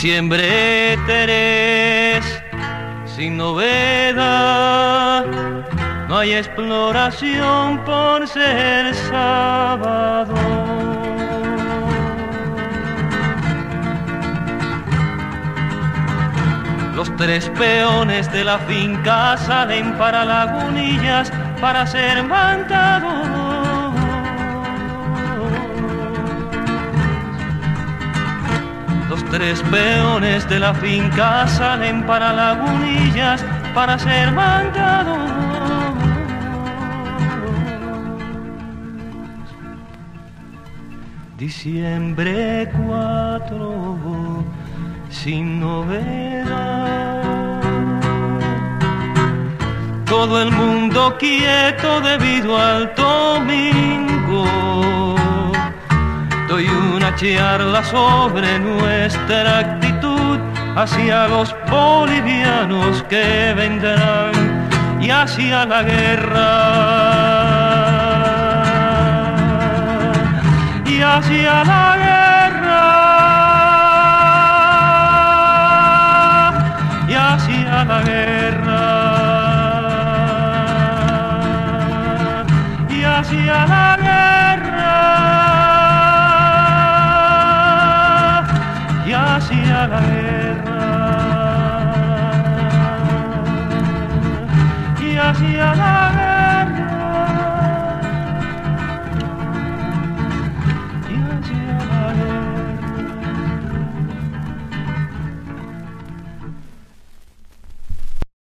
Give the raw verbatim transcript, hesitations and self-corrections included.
Diciembre tenés sin novedad, no hay exploración por ser sábado. Los tres peones de la finca salen para Lagunillas para ser mandados. Los tres peones de la finca salen para Lagunillas para ser mandados. Diciembre cuatro, sin novedad. Todo el mundo quieto debido al domingo. Doy una charla sobre nuestra actitud hacia los bolivianos que vendrán y hacia la guerra. Y hacia la guerra. Y hacia la guerra. Y hacia la guerra. Hacia la guerra y hacia la